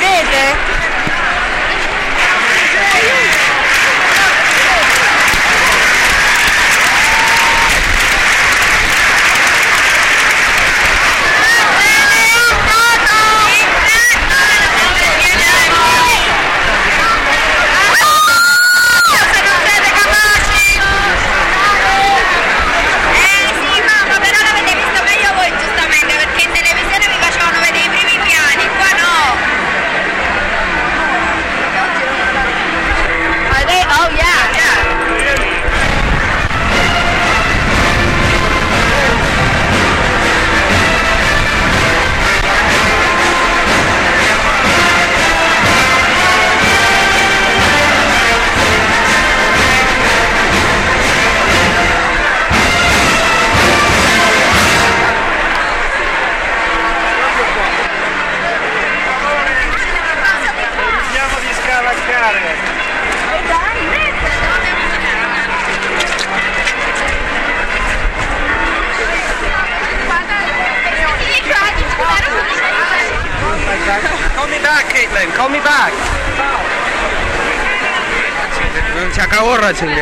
vede? Call me back, Caitlin. Call me back. Non se acabó, Ratzinger.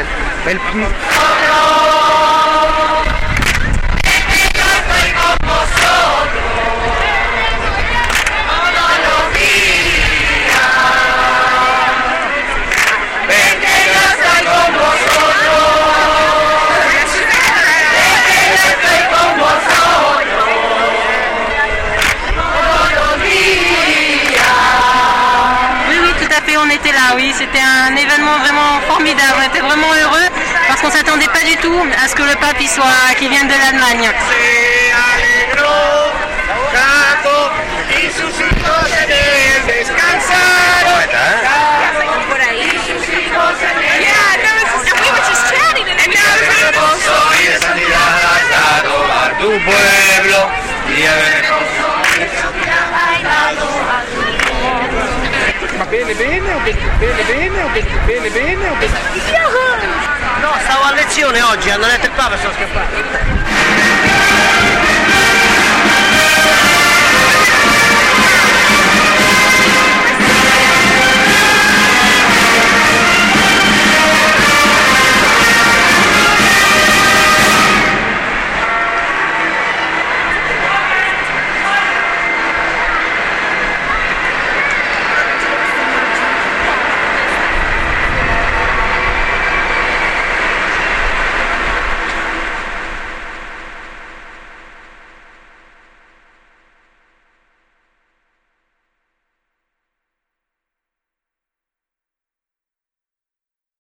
On était là, oui, c'était un événement vraiment formidable, on était vraiment heureux parce qu'on ne s'attendait pas du tout à ce que le pape qu'il vienne de l'Allemagne. Ma bene bene o bene? No, stavo a lezione oggi, hanno detto il Papa, sono scappato.